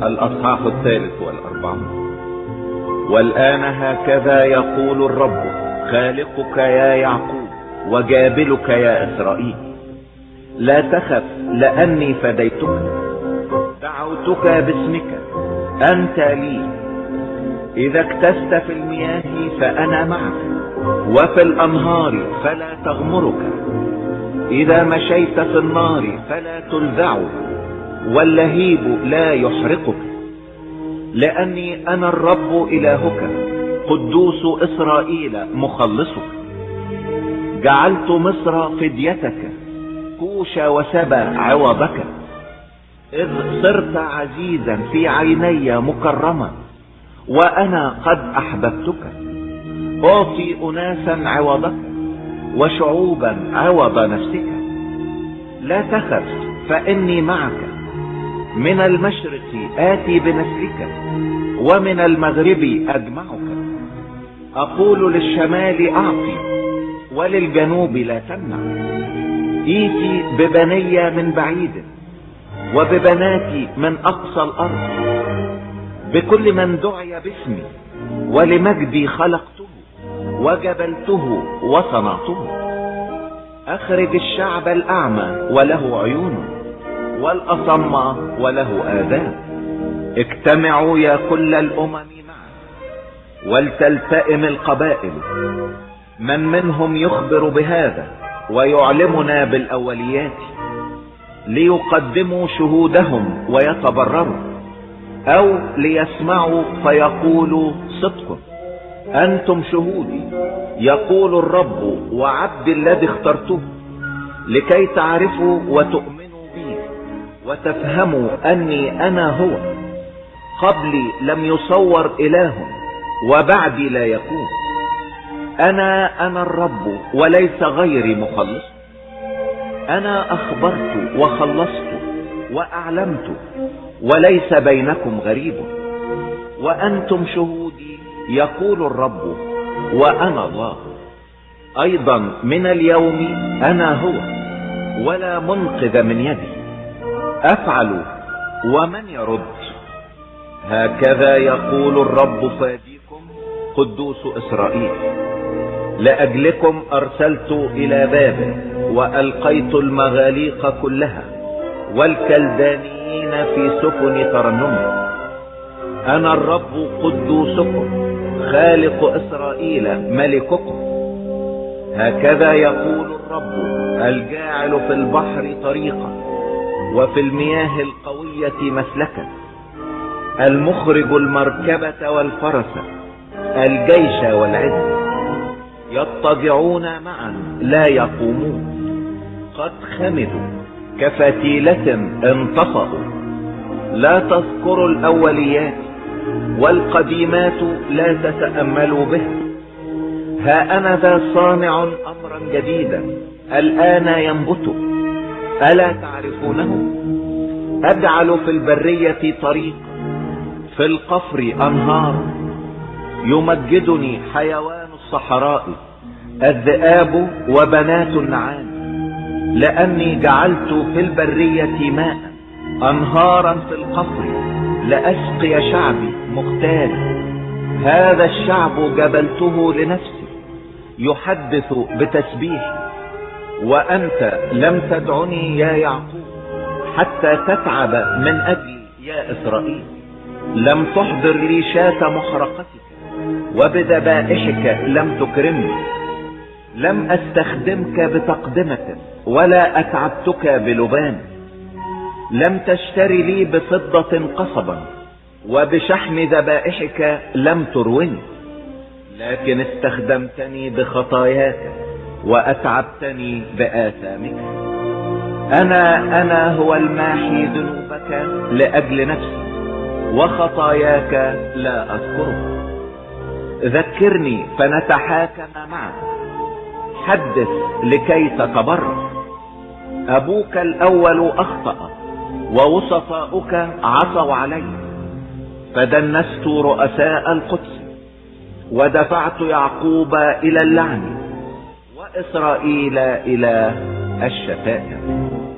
الأصحاح 43. والآن هكذا يقول الرب خالقك يا يعقوب وجابلك يا إسرائيل: لا تخف لأني فديتك، دعوتك باسمك، أنت لي. إذا اكتست في المياه فأنا معك، وفي الأنهار فلا تغمرك. إذا مشيت في النار فلا تلذعك، واللهيب لا يحرقك. لأني أنا الرب إلهك، قدوس إسرائيل مخلصك. جعلت مصر فديتك، كوش وسبا عوضك. إذ صرت عزيزا في عيني مكرما، وأنا قد أحببتك. أعطي أناسا عوضك، وشعوبا عوض نفسك. لا تخف فإني معك، من المشرق آتي بنسلك، ومن المغرب أجمعك. أقول للشمال أعطي، وللجنوب لا تمنع. إيتي ببني من بعيد، وببناتي من أقصى الأرض، بكل من دعي باسمي، ولمجدي خلقته وجبلته وصنعته. أخرج الشعب الأعمى وله عيون، والأصم وله آذان. اجتمعوا يا كل الأمم معا، ولتلتئم القبائل. من منهم يخبر بهذا ويعلمنا بالأوليات، ليقدموا شهودهم ويتبرروا، أو ليسمعوا فيقولوا صدق. أنتم شهودي، يقول الرب، وعبد الذي اخترته، لكي تعرفوا وتؤمنوا بي، وتفهموا أني أنا هو. قبلي لم يصور إله، وبعدي لا يكون. أنا الرب، وليس غيري مخلص. أنا أخبرت وخلصت وأعلمت، وليس بينكم غريب. وأنتم شهودي، يقول الرب، وأنا الله. أيضا من اليوم أنا هو، ولا منقذ من يدي. أفعل ومن يرد؟ هكذا يقول الرب فاديكم، قدوس إسرائيل. لأجلكم أرسلت إلى بابل، وألقيت المغاليق كلها، والكلدانيين في سفن ترنم. أنا الرب قدوسكم، خالق إسرائيل ملككم. هكذا يقول الرب الجاعل في البحر طريقا، وفي المياه القوية مسلكا، المخرج المركبة والفرس، الجيش والعز. يضطجعون معا لا يقومون، قد خمدوا كفتيلة انطفأوا. لا تذكروا الأوليات، والقديمات لا تتأملوا به. ها أنا ذا صانع أمرا جديدا، الآن ينبت، ألا تعرفونه؟ أجعل في البرية طريق، في القفر أنهار. يمجدني حيوان الصحراء، الذئاب وبنات النعام. لأني جعلت في البرية ماء، أنهارا في القفر، لأسقي شعبي مختاري. هذا الشعب جبلته لنفسي، يحدث بتسبيحي. وأنت لم تدعني يا يعقوب، حتى تتعب من أجلي يا إسرائيل. لم تحضر لي شاة محرقتك، وبذبائحك لم تكرمني. لم أستخدمك بتقدمة، ولا أتعبتك بلبان. لم تشتري لي بفضة قصبا، وبشحم ذبائحك لم تروني. لكن استخدمتني بخطاياك، وأتعبتني بآثامك. أنا هو الماحي ذنوبك لأجل نفسي، وخطاياك لا أذكرها. ذكرني فنتحاكم معا، حدث لكي تتبرر. أبوك الأول أخطأ، ووسطاؤك عصوا علي. فدنست رؤساء القدس، ودفعت يعقوب إلى اللعن، وإسرائيل إلى الشتائم.